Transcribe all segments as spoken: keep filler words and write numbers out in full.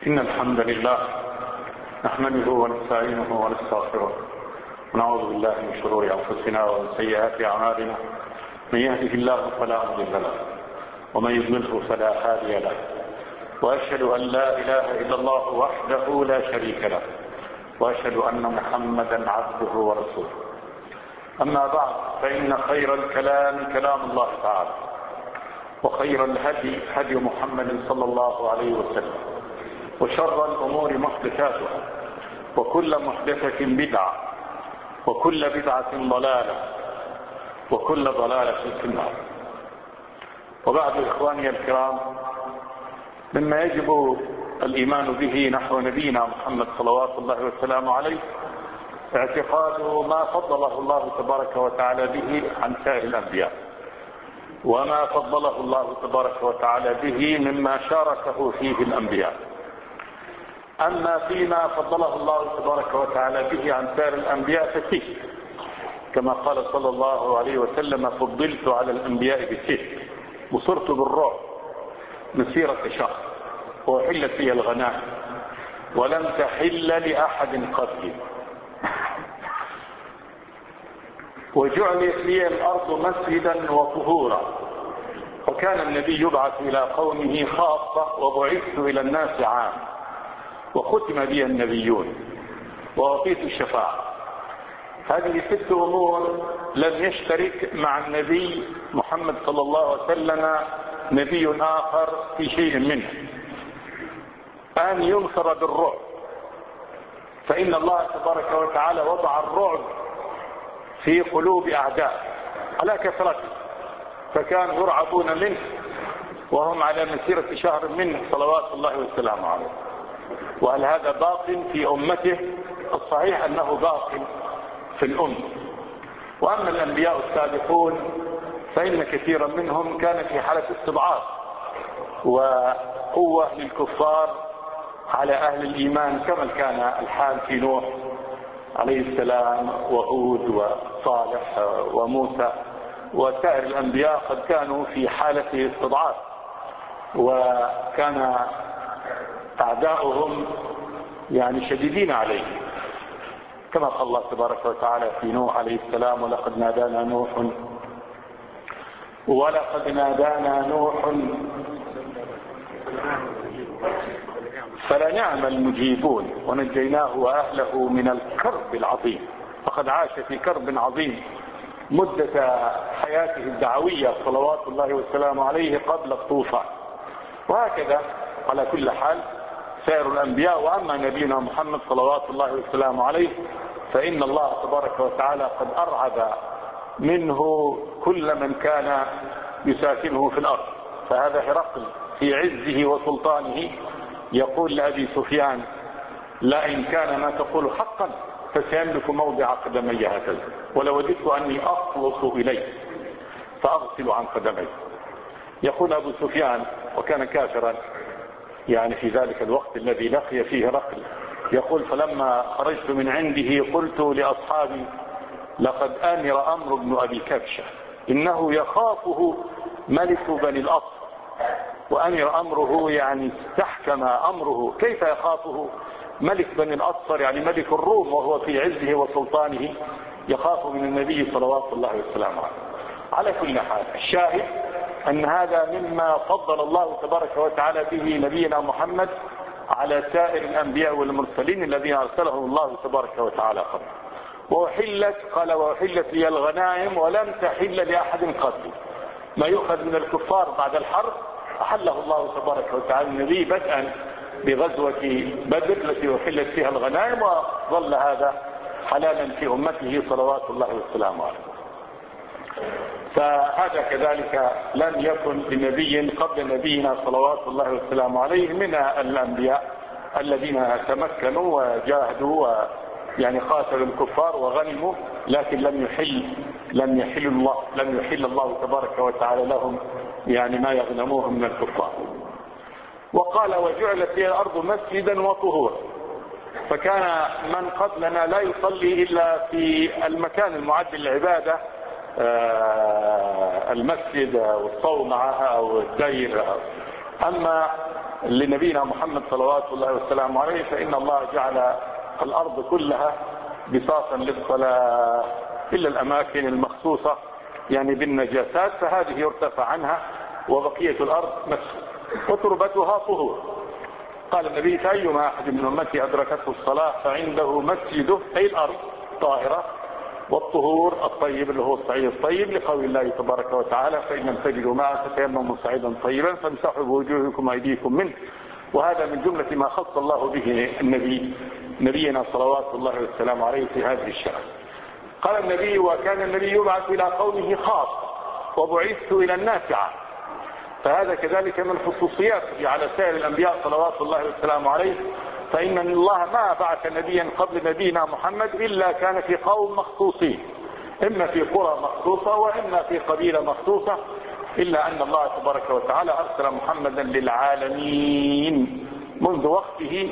إن الحمد لله نحمده ونستعينه ونستغفره ونعوذ بالله من شرور أنفسنا ومن سيئات أعمالنا. من يهده الله فلا مضل له ومن يضلله فلا هادي له، وأشهد أن لا إله إلا الله وحده لا شريك له، وأشهد أن محمدا عبده ورسوله. أما بعد، فإن خير الكلام كلام الله تعالى، وخير الهدي هدي محمد صلى الله عليه وسلم، وشر الأمور محدثاتها، وكل محدثة بدعة، وكل بدعة ضلالة، وكل ضلالة في النار. وبعد، إخواني الكرام، مما يجب الإيمان به نحو نبينا محمد صلوات الله وسلامه عليه اعتقاد ما فضله الله تبارك وتعالى به عن سائر الأنبياء، وما فضله الله تبارك وتعالى به مما شاركه فيه الأنبياء. أما فيما فضله الله تبارك وتعالى به عن سائر الأنبياء ففيه، كما قال صلى الله عليه وسلم: فضلت على الأنبياء بالسيف، وصرت بالرعب مسيرة شهر، وحلت لي الغنائم ولم تحل لأحد قبلي، وجعلت لي الأرض مسجدا وطهورا. وكان النبي يبعث إلى قومه خاصة، وبعثت إلى الناس عام، وختم بي النبيون، وأعطيت الشفاعة. هذه ست أمور لم يشترك مع النبي محمد صلى الله عليه وسلم نبي آخر في شيء منه. أن ينصر بالرعب، فإن الله تبارك وتعالى وضع الرعب في قلوب أعداء على كثرته، فكانوا يرعبون منه وهم على مسيرة شهر منه صلوات الله وسلامه عليه. وهل هذا باق في أمته؟ الصحيح أنه باق في الأمة. وأما الأنبياء السابقون فإن كثيرا منهم كان في حالة استضعاف وقوة للكفار على أهل الإيمان، كما كان الحال في نوح عليه السلام وهود وصالح وموسى، وسائر الأنبياء قد كانوا في حالة استضعاف، وكان أعداؤهم يعني شديدين عليه، كما قال الله تبارك وتعالى في نوح عليه السلام: ولقد نادانا نوح ولقد نادانا نوح فلنعم المجيبون ونجيناه وأهله من الكرب العظيم. فقد عاش في كرب عظيم مدة حياته الدعوية صلوات الله وسلامه عليه قبل الطوفان. وهكذا على كل حال سائر الأنبياء. وأما نبينا محمد صلوات الله وسلامه عليه فإن الله تبارك وتعالى قد أرعب منه كل من كان يساكنه في الأرض. فهذا هرقل في عزه وسلطانه يقول لأبي سفيان: لئن كان ما تقول حقا فسيملك موضع قدمي هكذا، ولوددت أني أخلص إليه فأغسل عن قدمي. يقول أبو سفيان، وكان كافرا يعني في ذلك الوقت الذي لقي فيه هرقل، يقول: فلما خرجت من عنده قلت لأصحابي: لقد آمر أمر بن أبي كبشة، إنه يخافه ملك بني الأصفر. وأمر أمره يعني استحكم أمره. كيف يخافه ملك بني الأصفر؟ يعني ملك الروم وهو في عزه وسلطانه يخاف من النبي صلوات الله وسلامه عليه. على كل حال، الشاهد أن هذا مما فضل الله تبارك وتعالى به نبينا محمد على سائر الأنبياء والمرسلين الذين أرسلهم الله تبارك وتعالى قبل. وأحلت، قال: وأحلت لي الغنائم ولم تحل لأحد قبلي. ما يؤخذ من الكفار بعد الحرب أحله الله تبارك وتعالى النبي، بدءا بغزوة بدر التي أحلت فيها الغنائم، وظل هذا حلالا في أمته صلوات الله وسلامه عليه. فهذا كذلك لم يكن لنبي قبل نبينا صلوات الله وسلامه عليه من الأنبياء الذين تمكنوا وجاهدوا ويعني قاتلوا الكفار وغنموا، لكن لم يحل لم يحل الله لم يحل الله تبارك وتعالى لهم يعني ما يغنموه من الكفار. وقال: وجعلت لي الأرض مسجدا وطهورا. فكان من قبلنا لا يصلي إلا في المكان المعد للعبادة، المسجد والصومعة أو الدير. أما لنبينا محمد صلوات الله والسلام عليه، فإن الله جعل الأرض كلها بساطا للصلاة إلا الأماكن المخصوصة يعني بالنجاسات، فهذه يرتفع عنها وبقية الأرض مسح وتربتها طهور. قال النبي: فأيما أحد من أمتي أدركته الصلاة فعنده مسجده أي الأرض طاهرة، والطهور الطيب اللي هو الصعيد الطيب، لقول الله تبارك وتعالى: فإن لم تجدوا ماء فتيمموا صعيدا طيبا فامسحوا بوجوهكم وأيديكم منه. وهذا من جملة ما خص الله به النبي نبينا صلوات الله والسلام عليه في هذه الشأن. قال النبي: وكان النبي يبعث إلى قومه خاصة وبعثت إلى الناس عامة. فهذا كذلك من خصوصياته على سائر الأنبياء صلوات الله والسلام عليه، فإن الله ما بعث نبيا قبل نبينا محمد إلا كان في قوم مخصوصين، إما في قرى مخصوصة وإما في قبيلة مخصوصة، إلا أن الله تبارك وتعالى أرسل محمدا للعالمين منذ وقته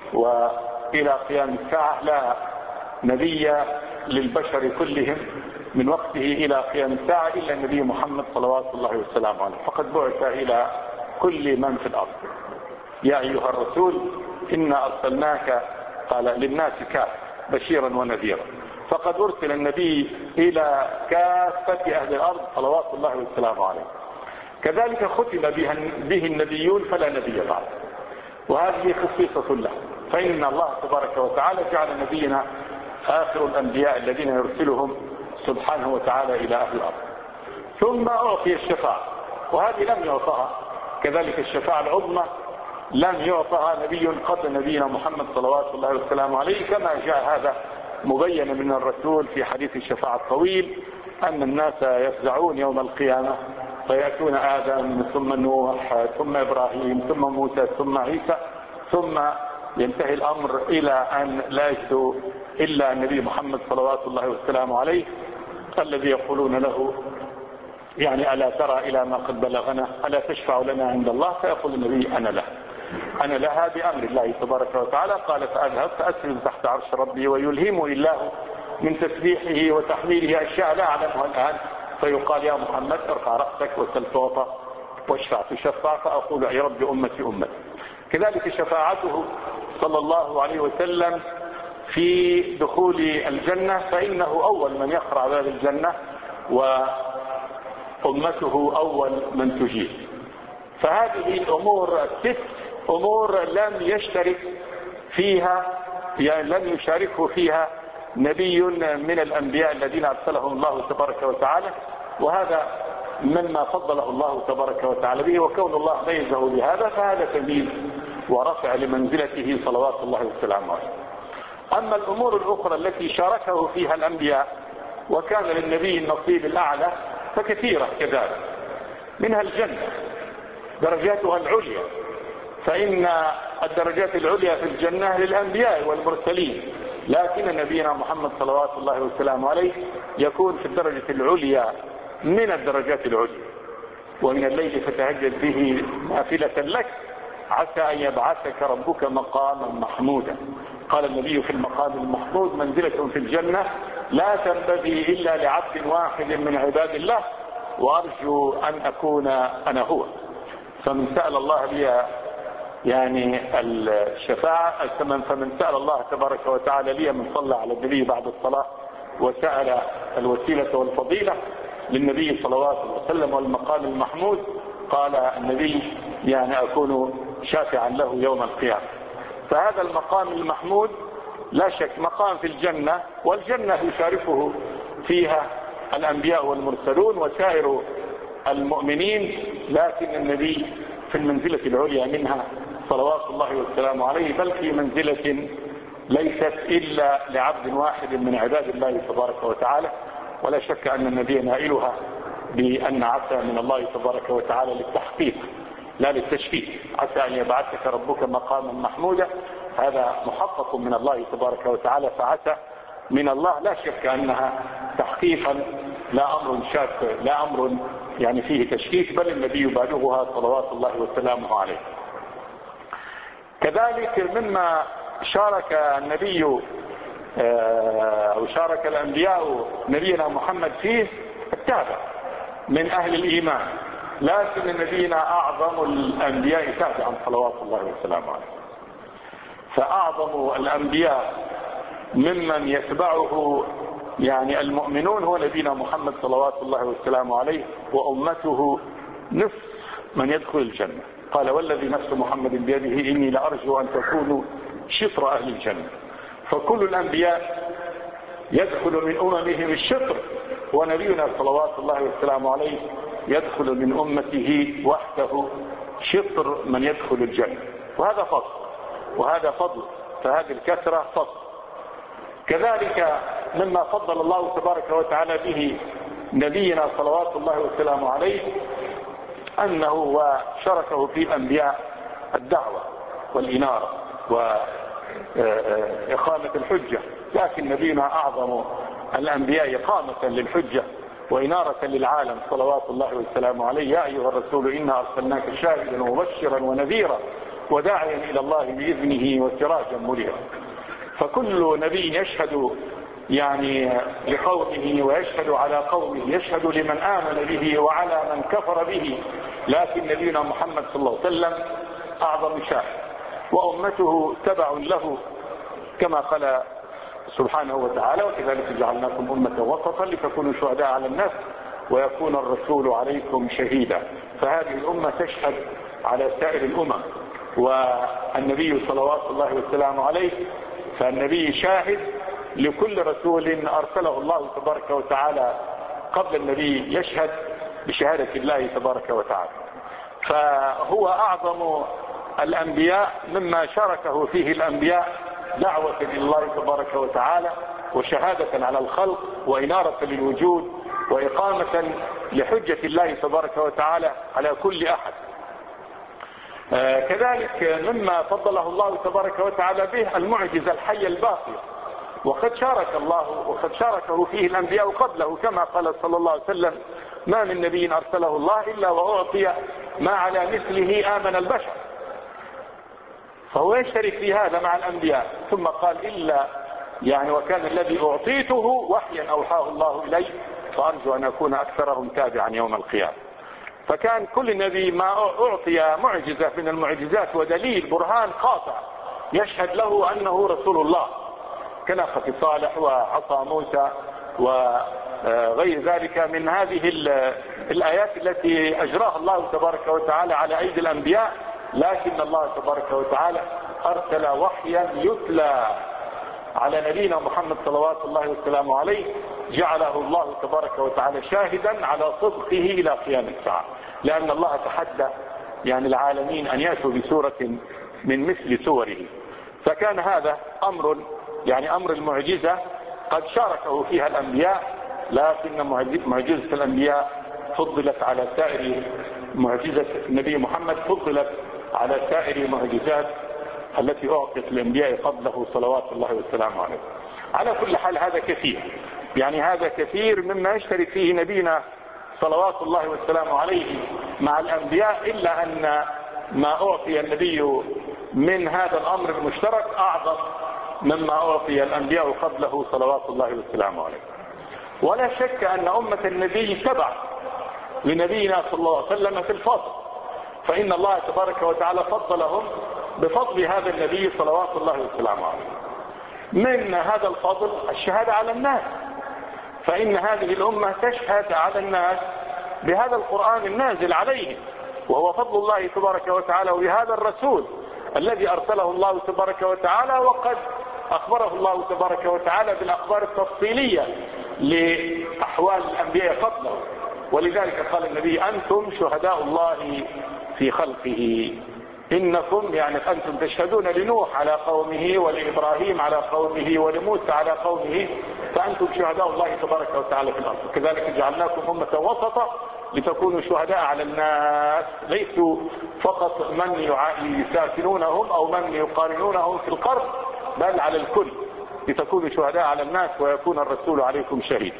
وإلى قيام الساعة. لا نبي للبشر كلهم من وقته إلى قيام الساعة إلا النبي محمد صلوات الله والسلام عليه، فقد بعث إلى كل من في الأرض. يا أيها الرسول إنا أرسلناك قال للناس كافة بشيرا ونذيرا، فقد أرسل النبي إلى كافة أهل الأرض صلوات الله والسلام عليه. كذلك ختم به النبيون فلا نبي بعد، وهذه خصيصة له، فإن الله تبارك وتعالى جعل نبينا آخر الأنبياء الذين يرسلهم سبحانه وتعالى إلى أهل الأرض. ثم أعطي الشفاعة، وهذه لم يعطها كذلك الشفاعة العظمى لم يعطها نبي قبل نبينا محمد صلوات الله والسلام عليه، كما جاء هذا مبين من الرسول في حديث الشفاعة الطويل أن الناس يفزعون يوم القيامة فيأتون آدم ثم نوح ثم إبراهيم ثم موسى ثم عيسى، ثم ينتهي الأمر إلى أن لا يجدوا إلا النبي محمد صلوات الله والسلام عليه، الذي يقولون له يعني ألا ترى إلى ما قد بلغنا، ألا تشفع لنا عند الله؟ فيقول النبي: أنا له أنا لها بأمر الله تبارك وتعالى. قال: فأذهب فأسجد تحت عرش ربي ويلهمني الله من تسبيحه وتحميله أشياء لا أعلمها الآن، فيقال: يا محمد ارفع رأسك وسل تعطى واشفع تشفع، فأقول: يا رب أمتي أمتي. كذلك شفاعته صلى الله عليه وسلم في دخول الجنة، فإنه أول من يقرع باب الجنة وأمته أول من تجيب. فهذه الأمور الست أمور لم يشترك فيها يعني لم يشاركه فيها نبي من الأنبياء الذين أرسلهم الله تبارك وتعالى، وهذا مما فضله الله تبارك وتعالى به، وكون الله ميزه بهذا فهذا تمييز ورفع لمنزلته صلوات الله والسلام عليه. أما الأمور الأخرى التي شاركه فيها الأنبياء وكان للنبي النصيب الأعلى فكثيرة كذلك، منها الجنة درجاتها العليا، فإن الدرجات العليا في الجنة للأنبياء والمرسلين، لكن نبينا محمد صلوات الله والسلام عليه يكون في الدرجة العليا من الدرجات العليا. ومن الليل فتهجد به نافلة لك عسى أن يبعثك ربك مقاما محمودا. قال النبي: في المقام المحمود منزلة في الجنة لا تنبغي إلا لعبد واحد من عباد الله، وأرجو أن أكون أنا هو. فمن سأل الله لي يعني الشفاعة فمن سأل الله تبارك وتعالى لي من صلى على النبي بعد الصلاة وسأل الوسيلة والفضيلة للنبي صلوات الله وسلم والمقام المحمود، قال النبي: يعني أكون شافعا له يوم القيامة. فهذا المقام المحمود لا شك مقام في الجنة، والجنة يشاركه فيها الأنبياء والمرسلون وسائر المؤمنين، لكن النبي في المنزلة العليا منها صلوات الله والسلام عليه، بل في منزلة ليست إلا لعبد واحد من عباد الله تبارك وتعالى. ولا شك أن النبي نائلها بأن عسى من الله تبارك وتعالى للتحقيق لا للتشفيق، عسى أن يبعثك ربك مقاما محمودا، هذا محقق من الله تبارك وتعالى، فعسى من الله لا شك أنها تحقيقا لا أمر شاك لا أمر يعني فيه تشكيك، بل النبي يبالغها صلوات الله وسلامه عليه. كذلك مما شارك النبي وشارك الأنبياء نبينا محمد فيه التابع من أهل الإيمان، لكن نبينا أعظم الأنبياء تابعا صلوات الله وسلامه عليه. فأعظم الأنبياء ممن يتبعه يعني المؤمنون هو نبينا محمد صلوات الله وسلامه عليه، وأمته نصف من يدخل الجنة. قال والذي نفس محمد بيده إني لأرجو أن تكونوا شطر أهل الجنة. فكل الأنبياء يدخل من أممهم الشطر، ونبينا صلوات الله وسلامه عليه يدخل من أمته وحده شطر من يدخل الجنة. وهذا فضل، وهذا فضل، فهذه الكثرة فضل. كذلك مما فضل الله تبارك وتعالى به نبينا صلوات الله وسلامه عليه أنه وشركه في الأنبياء الدعوة والإنارة وإقامة الحجة. لكن نبينا أعظم الأنبياء إقامة للحجة وإنارة للعالم صلوات الله وسلامه عليه. يا أيها الرسول إنا أرسلناك شاهدا ومبشرا ونذيرا وداعيا إلى الله بإذنه وسراجا منيرا. فكل نبي يشهد يعني لقومه ويشهد على قومه، يشهد لمن آمن به وعلى من كفر به. لكن نبينا محمد صلى الله عليه وسلم أعظم شاهد، وأمته تبع له كما قال سبحانه وتعالى وكذلك جعلناكم أمة وسطا لتكونوا شهداء على الناس ويكون الرسول عليكم شهيدا. فهذه الأمة تشهد على سائر الأمم، والنبي صلوات الله وسلامه عليه فالنبي شاهد لكل رسول أرسله الله تبارك وتعالى قبل النبي، يشهد بشهادة الله تبارك وتعالى. فهو أعظم الأنبياء مما شاركه فيه الأنبياء دعوة إلى الله تبارك وتعالى وشهادة على الخلق وإنارة للوجود وإقامة لحجة الله تبارك وتعالى على كل أحد. آه كذلك مما فضله الله تبارك وتعالى به المعجزة الحية الباقية، وقد شارك الله وقد شاركه فيه الأنبياء قبله كما قال صلى الله عليه وسلم ما من نبي أرسله الله إلا وأعطي ما على مثله آمن البشر. فهو يشترك في هذا مع الأنبياء. ثم قال إلا يعني وكان الذي أعطيته وحيا أوحاه الله إلي فأرجو أن أكون أكثرهم تابعا يوم القيامة. فكان كل نبي ما أعطي معجزة من المعجزات ودليل برهان قاطع يشهد له أنه رسول الله، كناقة صالح وعصا موسى وغير ذلك من هذه الآيات التي أجراها الله تبارك وتعالى على أيدي الأنبياء. لكن الله تبارك وتعالى أرسل وحيا يتلى على نبينا محمد صلوات الله وسلامه عليه، جعله الله تبارك وتعالى شاهدا على صدقه إلى قيام الساعة، لأن الله تحدى يعني العالمين أن يأتوا بسورة من مثل سوره. فكان هذا أمر يعني أمر المعجزة قد شاركه فيها الأنبياء، لكن معجزة الأنبياء فضلت على سائر معجزة النبي محمد فضلت على سائر المعجزات التي أعطت الأنبياء قبله صلوات الله والسلام عليه. على كل حال هذا كثير، يعني هذا كثير مما يشترك فيه نبينا صلوات الله والسلام عليه مع الأنبياء، إلا أن ما أعطي النبي من هذا الأمر المشترك أعظم مما أعطي الأنبياء قبله صلوات الله والسلام عليه. ولا شك أن أمة النبي تبع لنبينا صلى الله عليه وسلم في الفضل، فإن الله تبارك وتعالى فضلهم بفضل هذا النبي صلوات الله والسلام عليه. من هذا الفضل الشهادة على الناس، فإن هذه الأمة تشهد على الناس بهذا القرآن النازل عليهم، وهو فضل الله تبارك وتعالى، وبهذا الرسول الذي أرسله الله تبارك وتعالى، وقد أخبره الله تبارك وتعالى بالأخبار التفصيلية لأحوال الأنبياء قبله. ولذلك قال النبي أنتم شهداء الله في خلقه، إنكم يعني أنتم تشهدون لنوح على قومه ولإبراهيم على قومه ولموسى على قومه، فأنتم شهداء الله تبارك وتعالى في الأرض. كذلك جعلناكم أمة وسطا لتكونوا شهداء على الناس، ليسوا فقط من يساكنونهم أو من يقارنونهم في القرب، بل على الكل لتكونوا شهداء على الناس ويكون الرسول عليكم شهيد.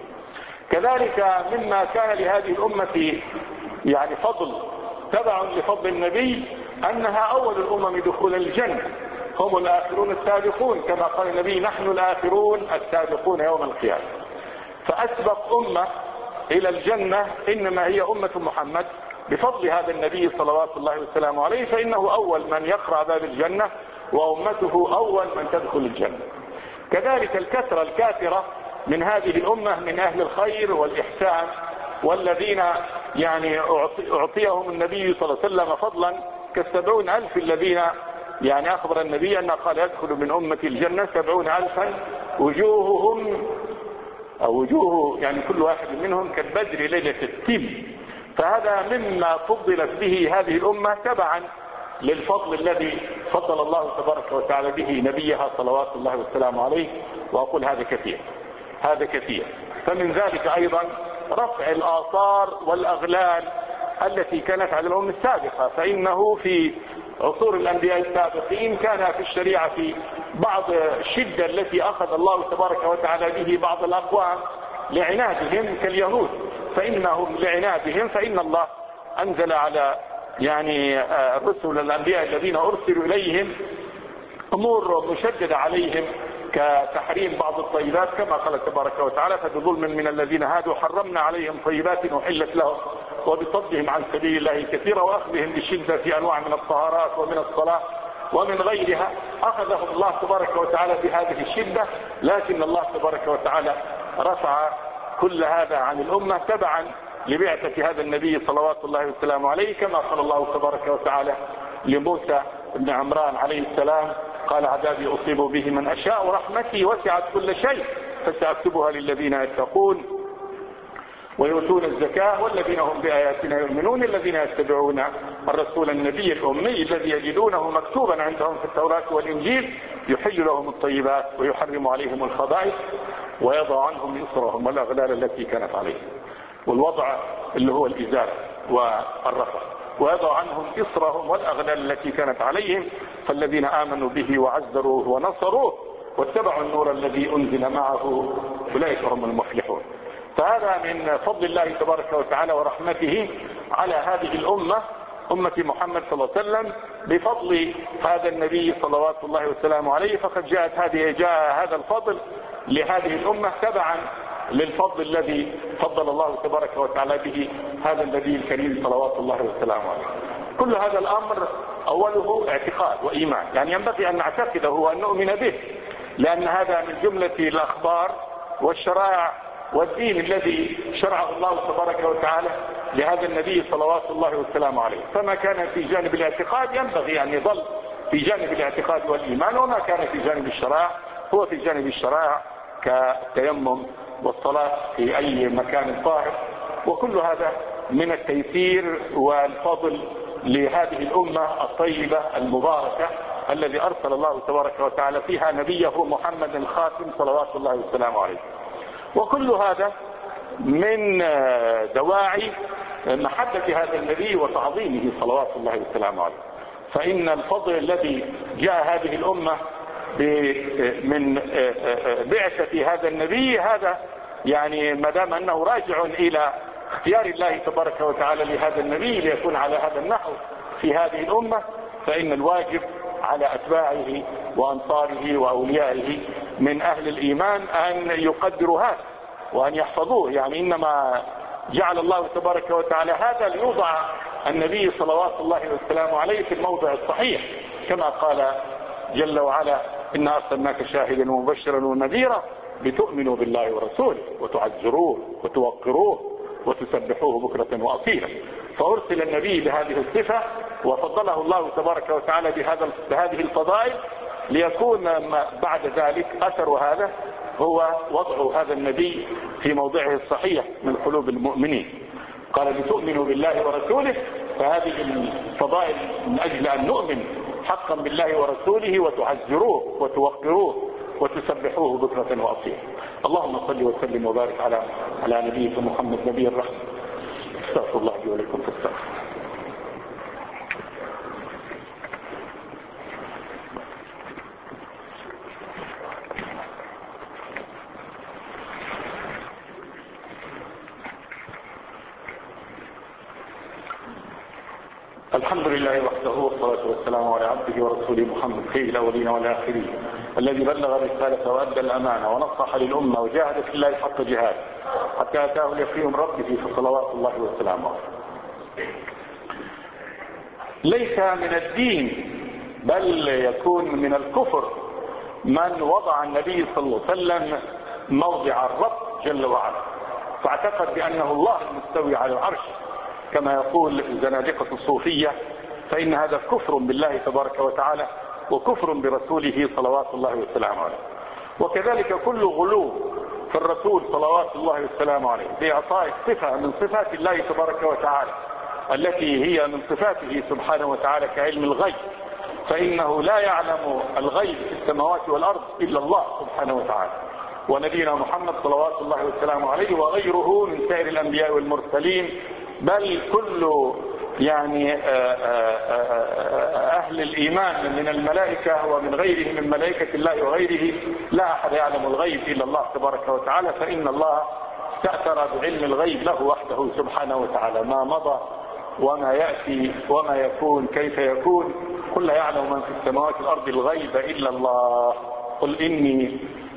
كذلك مما كان لهذه الأمة يعني فضل تبع لفضل النبي أنها أول الأمم دخول الجنة، هم الآخرون السابقون كما قال النبي نحن الآخرون السابقون يوم القيامة. فأسبق أمة إلى الجنة إنما هي أمة محمد بفضل هذا النبي صلوات الله وسلامه عليه، فإنه أول من يقرع باب الجنة وأمته أول من تدخل الجنة. كذلك الكثرة الكاثرة من هذه الأمة من أهل الخير والإحسان، والذين يعني أعطيهم النبي صلى الله عليه وسلم فضلا كالسبعون ألف الذين يعني أخبر النبي أن قال يدخل من أمة الجنة سبعون ألفا وجوههم أو وجوه يعني كل واحد منهم كالبدر ليلة التم. فهذا مما فضلت به هذه الأمة تبعا للفضل الذي فضل الله تبارك وتعالى به نبيها صلوات الله والسلام عليه. وأقول هذا كثير هذا كثير. فمن ذلك أيضا رفع الآثار والأغلال التي كانت على الأمم السابقة، فإنه في عصور الأنبياء السابقين كان في الشريعة في بعض الشدة التي أخذ الله تبارك وتعالى به بعض الأقوام لعنادهم كاليهود، فإنهم لعنادهم فإن الله أنزل على يعني الرسل الأنبياء الذين أرسلوا إليهم أمور مشددة عليهم كتحريم بعض الطيبات كما قال تبارك وتعالى فبظلم من الذين هادوا حرمنا عليهم طيبات أحلت لهم وبصدهم عن سبيل الله كثيرا وأخذهم بالشدة في أنواع من الطهارات ومن الصلاة ومن غيرها أخذهم الله تبارك وتعالى بهذه الشدة. لكن الله تبارك وتعالى رفع كل هذا عن الأمة تبعا لبعثة هذا النبي صلوات الله وسلامه عليه، كما قال الله تبارك وتعالى لموسى بن عمران عليه السلام قال عذابي أصيب به من أشاء ورحمتي وسعت كل شيء فسأكتبها للذين يتقون ويؤتون الزكاة والذين هم بآياتنا يؤمنون الذين يتبعون الرسول النبي الأمي الذي يجدونه مكتوبا عندهم في التوراة والإنجيل يحل لهم الطيبات ويحرم عليهم الخبائث ويضع عنهم إصرهم والأغلال التي كانت عليهم، والوضع اللي هو الإزالة والرفع، ويضع عنهم إصرهم والأغلال التي كانت عليهم. فالذين آمنوا به وعزروه ونصروه واتبعوا النور الذي أنزل معه أولئك هم المفلحون. فهذا من فضل الله تبارك وتعالى ورحمته على هذه الأمة أمة محمد صلى الله عليه وسلم بفضل هذا النبي صلوات الله وسلامه عليه. فقد جاءت هذه جاء هذا الفضل لهذه الأمة تبعا للفضل الذي فضل الله تبارك وتعالى به هذا النبي الكريم صلوات الله وسلامه عليه. كل هذا الأمر أوله اعتقاد وإيمان، يعني ينبغي أن نعتقده وأن نؤمن به، لأن هذا من جملة الأخبار والشرائع والدين الذي شرعه الله تبارك وتعالى لهذا النبي صلوات الله والسلام عليه. فما كان في جانب الاعتقاد ينبغي أن يظل في جانب الاعتقاد والإيمان، وما كان في جانب الشرائع هو في جانب الشرائع كالتيمم والصلاة في أي مكان طاهر. وكل هذا من التيسير والفضل لهذه الأمة الطيبة المباركة الذي أرسل الله تبارك وتعالى فيها نبيه محمد الخاتم صلوات الله والسلام عليه. وكل هذا من دواعي محبة هذا النبي وتعظيمه صلوات الله والسلام عليه. فإن الفضل الذي جاء هذه الأمة من بعثة هذا النبي هذا يعني ما دام أنه راجع إلى اختيار الله تبارك وتعالى لهذا النبي ليكون على هذا النحو في هذه الأمة، فإن الواجب على أتباعه وأنصاره وأوليائه من أهل الإيمان أن يقدروا هذا وأن يحفظوه. يعني إنما جعل الله تبارك وتعالى هذا ليوضع النبي صلوات الله والسلام عليه في الموضع الصحيح، كما قال جل وعلا إنا أرسلناك شاهدا ومبشرا ونذيرا لتؤمنوا بالله ورسوله وتعزروه وتوقروه وتسبحوه بكرة وأصيلا. فأرسل النبي بهذه الصفة وفضله الله تبارك وتعالى بهذا بهذه الفضائل ليكون بعد ذلك أثر هذا هو وضع هذا النبي في موضعه الصحيح من قلوب المؤمنين. قال لتؤمنوا بالله ورسوله، فهذه الفضائل من أجل أن نؤمن حقا بالله ورسوله وتعزروه وتوقروه وتسبحوه بكرة وأصيلا. اللهم صل وسلم وبارك على على نبيك محمد نبي الرحمة. استغفر الله لي ولكم فاستغفروا. الحمد لله وحده والصلاة والسلام على عبده ورسوله محمد خير الأولين والآخرين الذي بلغ الرسالة وأدى الأمانة ونصح للأمة وجاهد في الله حق جهاد حتى أتاه اليقين من ربه فصلوات الله وسلامه. ليس من الدين بل يكون من الكفر من وضع النبي صلى الله عليه وسلم موضع الرب جل وعلا، فاعتقد بأنه الله المستوي على العرش كما يقول الزنادقة الصوفية، فإن هذا كفر بالله تبارك وتعالى وكفر برسوله صلوات الله وسلامه عليه. وكذلك كل غلو في الرسول صلوات الله وسلامه عليه بإعطاء صفة من صفات الله تبارك وتعالى التي هي من صفاته سبحانه وتعالى كعلم الغيب، فإنه لا يعلم الغيب في السماوات والأرض إلا الله سبحانه وتعالى، ونبينا محمد صلوات الله وسلامه عليه وغيره من سائر الأنبياء والمرسلين، بل كل يعني أهل الإيمان من الملائكة ومن غيره من ملائكة الله وغيره، لا أحد يعلم الغيب إلا الله تبارك وتعالى، فإن الله استأثر بعلم الغيب له وحده سبحانه وتعالى، ما مضى وما يأتي وما يكون كيف يكون، قل لا يعلم من في السماوات والأرض الغيب إلا الله. قل إني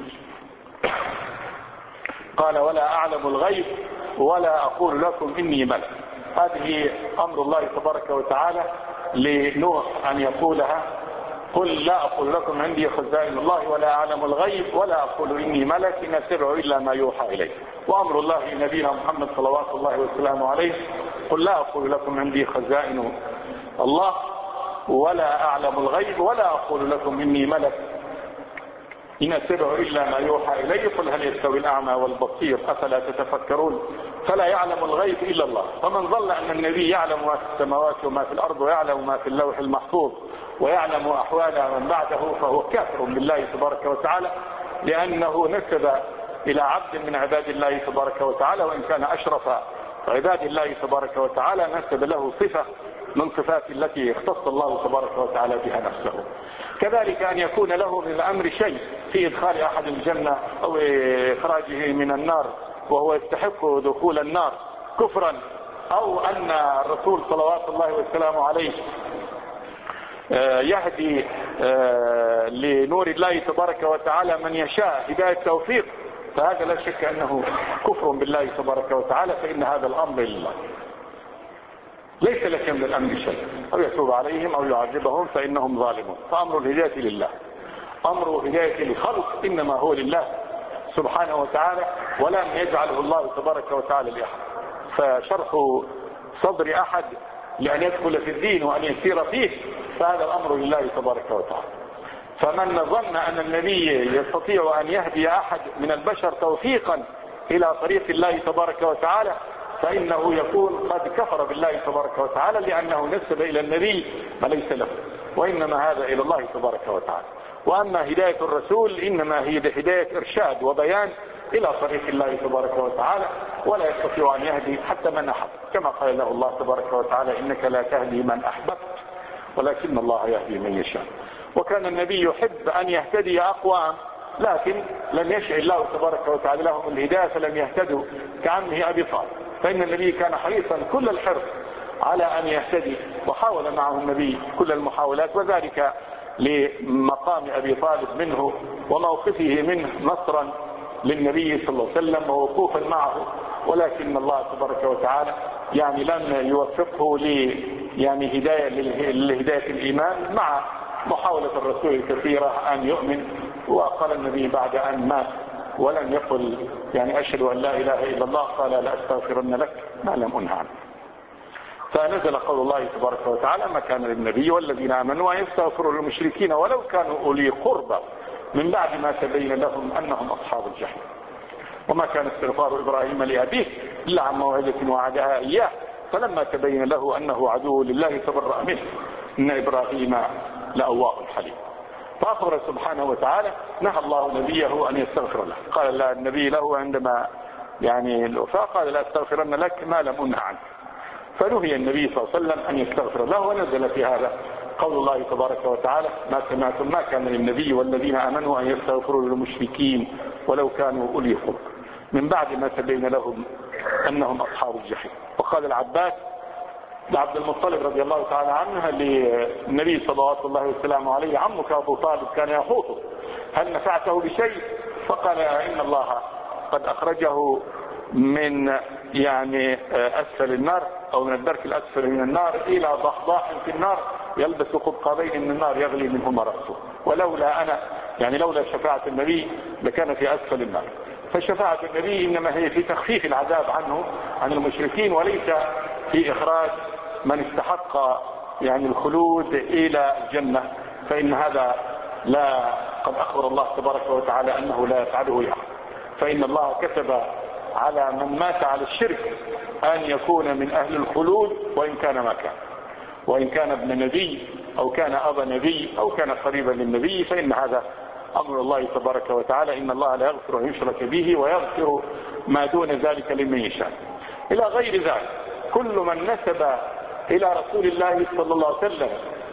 قال ولا أعلم الغيب ولا أقول لكم إني ملك. هذه أمر الله تبارك وتعالى لنوح أن يقولها، قل لا أقول لكم عندي خزائن الله ولا أعلم الغيب ولا أقول إني ملك إن أتبع إلا ما يوحى إلي. وأمر الله لنبينا محمد صلوات الله وسلامه عليه، قل لا أقول لكم عندي خزائن الله ولا أعلم الغيب ولا أقول لكم إني ملك إن أتبع إلا ما يوحى إلي. قل هل يستوي الأعمى والبصير أفلا تتفكرون. فلا يعلم الغيب إلا الله. فمن ظن أن النبي يعلم ما في السماوات وما في الأرض ويعلم ما في اللوح المحفوظ ويعلم أحوال من بعده فهو كافر بالله تبارك وتعالى، لأنه نسب إلى عبد من عباد الله تبارك وتعالى، وإن كان أشرف عباد الله تبارك وتعالى نسب له صفة من صفات التي اختص الله تبارك وتعالى بها نفسه. كذلك أن يكون له من الأمر شيء في إدخال أحد الجنة أو إخراجه من النار وهو يستحق دخول النار كفرا، أو أن الرسول صلوات الله وسلامه عليه يهدي لنور الله تبارك وتعالى من يشاء هداية توفيق، فهذا لا شك أنه كفر بالله تبارك وتعالى، فإن هذا الأمر لله، ليس لك من الأمر شيء، أو يتوب عليهم أو يعذبهم فإنهم ظالمون. فأمر الهداية لله، أمر هداية الخلق إنما هو لله سبحانه وتعالى، ولم يجعله الله تبارك وتعالى لأحد. فشرح صدر أحد لأن يدخل في الدين وأن يسير فيه فهذا الأمر لله تبارك وتعالى. فمن ظن أن النبي يستطيع أن يهدي أحد من البشر توفيقا إلى طريق الله تبارك وتعالى فإنه يكون قد كفر بالله تبارك وتعالى، لأنه نسب إلى النبي ما ليس له، وإنما هذا إلى الله تبارك وتعالى. وأما هداية الرسول إنما هي هداية إرشاد وبيان إلى طريق الله تبارك وتعالى، ولا يستطيع أن يهدي حتى من أحب، كما قال له الله تبارك وتعالى إنك لا تهدي من أحببت ولكن الله يهدي من يشاء. وكان النبي يحب أن يهتدي أقوام، لكن لم يشاء الله تبارك وتعالى لهم الهداية فلم يهتدوا، كعمه أبي طالب، فإن النبي كان حريصا كل الحرص على أن يهتدي، وحاول معه النبي كل المحاولات، وذلك لمقام أبي طالب منه وموقفه منه نصرا للنبي صلى الله عليه وسلم ووقوفا معه، ولكن الله تبارك وتعالى يعني لم يوفقه ل يعني هداية لهداية الإيمان، مع محاولة الرسول الكثيرة أن يؤمن. وقال النبي بعد أن مات ولم يقل يعني أشهد أن لا إله إلا الله قال لا أستغفرن لك ما لم أنه عنه. فنزل قول الله تبارك وتعالى ما كان للنبي والذين آمنوا أن يستغفروا للمشركين ولو كانوا أولي قربى من بعد ما تبين لهم أنهم أصحاب الجحيم. وما كان استغفار إبراهيم لأبيه إلا عن موعدة وعدها إياه فلما تبين له أنه عدو لله تبرأ منه إن إبراهيم لأواه حليم. فأخبر سبحانه وتعالى نهى الله نبيه أن يستغفر له، قال لا النبي له عندما يعني الوفاة قال لا أستغفرن لك ما لم أنه عنك، فنهي النبي صلى الله عليه وسلم أن يستغفر له. ونزل في هذا قول الله تبارك وتعالى ما سمعتم ما كان للنبي والذين آمنوا أن يستغفروا للمشركين ولو كانوا أولي قربى من بعد ما تبين لهم أنهم أصحاب الجحيم. وقال العباس لعبد المطلب رضي الله تعالى عنه للنبي صلوات الله وسلامه عليه عمك أبو طالب كان يحوطه هل نفعته بشيء؟ فقال إن الله قد أخرجه من يعني أسفل النار أو من الدرك الأسفل من النار إلى ضحضاح في النار يلبس قبقابين من النار يغلي منهما رأسه. ولولا أنا يعني لولا شفاعة النبي لكان في أسفل النار. فشفاعة النبي إنما هي في تخفيف العذاب عنه عن المشركين، وليس في إخراج من استحق يعني الخلود إلى الجنة، فإن هذا لا قد أخبر الله تبارك وتعالى أنه لا يفعله أحد. فإن الله كتب على من مات على الشرك أن يكون من أهل الخلود وإن كان ما كان، وإن كان ابن نبي أو كان أبا نبي أو كان قريبا للنبي، فإن هذا أمر الله تبارك وتعالى. إن الله لا يغفر أن يشرك به ويغفر ما دون ذلك لمن يشاء. إلى غير ذلك كل من نسب إلى رسول الله صلى الله عليه وسلم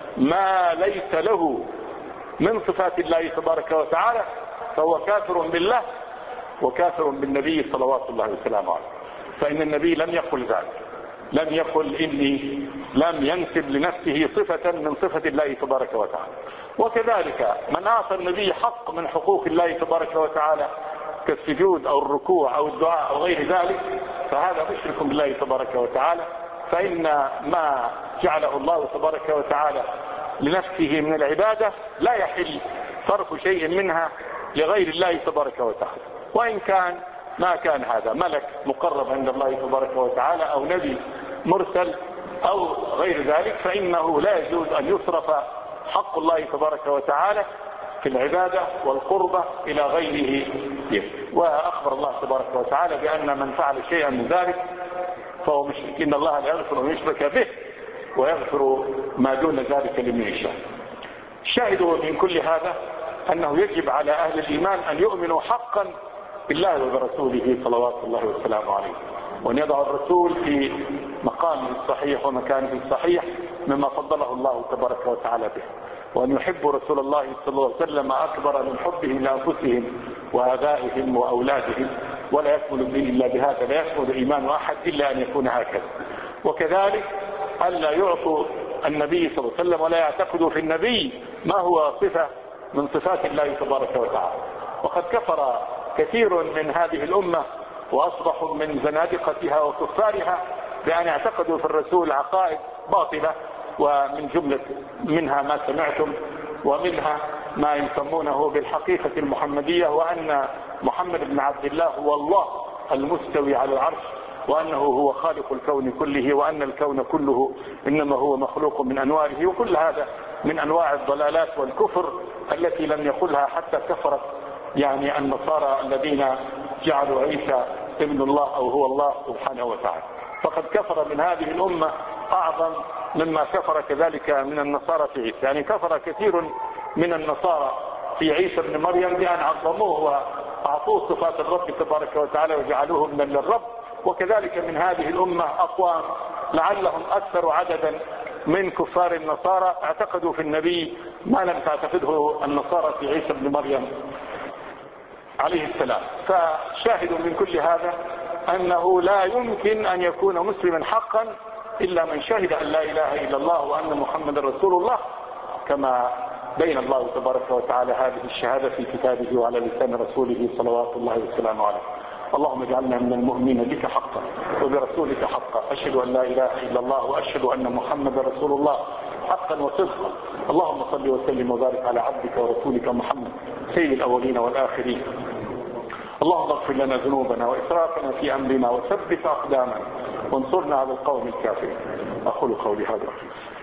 ما ليس له من صفات الله تبارك وتعالى فهو كافر بالله وكافر بالنبي صلوات الله وسلامه عليه. فإن النبي لم يقل ذلك، لم يقل إني لم ينسب لنفسه صفة من صفة الله تبارك وتعالى. وكذلك من أعطى النبي حق من حقوق الله تبارك وتعالى كالسجود أو الركوع أو الدعاء أو غير ذلك فهذا مشرك بالله تبارك وتعالى. فإن ما جعله الله تبارك وتعالى لنفسه من العبادة لا يحل صرف شيء منها لغير الله تبارك وتعالى، وإن كان ما كان هذا ملك مقرب عند الله تبارك وتعالى أو نبي مرسل أو غير ذلك، فإنه لا يجوز أن يصرف حق الله تبارك وتعالى في العبادة والقربة إلى غيره. وأخبر الله تبارك وتعالى بأن من فعل شيئا من ذلك فهو مشرك. إن الله لا يغفر أن يشرك به ويغفر ما دون ذلك لمن يشاء. شاهدوا من كل هذا أنه يجب على أهل الإيمان أن يؤمنوا حقا بالله وبرسوله صلوات الله وسلامه عليه، وأن يضع الرسول في مقامه الصحيح ومكانه الصحيح مما فضله الله تبارك وتعالى به، وأن يحبوا رسول الله صلى الله عليه وسلم أكبر من حبهم لأنفسهم وآبائهم وأولادهم، ولا يكمل الدين إلا بهذا، لا يكمل إيمان أحد إلا أن يكون هكذا. وكذلك ألا يعطوا النبي صلى الله عليه وسلم ولا يعتقدوا في النبي ما هو صفة من صفات الله تبارك وتعالى. وقد كفر كثير من هذه الأمة وأصبحوا من زنادقتها وكفارها بأن يعتقدوا في الرسول عقائد باطلة، ومن جملة منها ما سمعتم، ومنها ما يسمونه بالحقيقة المحمدية، وأن محمد بن عبد الله هو الله المستوي على العرش، وأنه هو خالق الكون كله، وأن الكون كله إنما هو مخلوق من أنواره. وكل هذا من أنواع الضلالات والكفر التي لم يقلها حتى كفرت يعني النصارى الذين جعلوا عيسى ابن الله أو هو الله سبحانه وتعالى. فقد كفر من هذه الأمة أعظم مما كفر كذلك من النصارى في عيسى. يعني كفر كثير من النصارى في عيسى ابن مريم بأن عظموه وأعطوه صفات الرب تبارك وتعالى وجعلوه ابنا للرب. وكذلك من هذه الأمة أقوام لعلهم أكثر عددا من كفار النصارى اعتقدوا في النبي ما لم تعتقده النصارى في عيسى ابن مريم عليه السلام. فشاهدوا من كل هذا أنه لا يمكن أن يكون مسلما حقا إلا من شهد أن لا إله إلا الله وأن محمد رسول الله، كما بين الله تبارك وتعالى هذه الشهادة في كتابه وعلى لسان رسوله صلوات الله وسلامه عليه. اللهم اجعلنا من المؤمنين بك حقا وبرسولك حقا، أشهد أن لا إله إلا الله وأشهد أن محمد رسول الله حقا وصدقا. اللهم صل وسلم وبارك على عبدك ورسولك محمد سيد الأولين والآخرين. اللهم اغفر لنا ذنوبنا وإسرافنا في أمرنا وثبت أقدامنا وانصرنا على القوم الكافرين. أقول قولي هذا.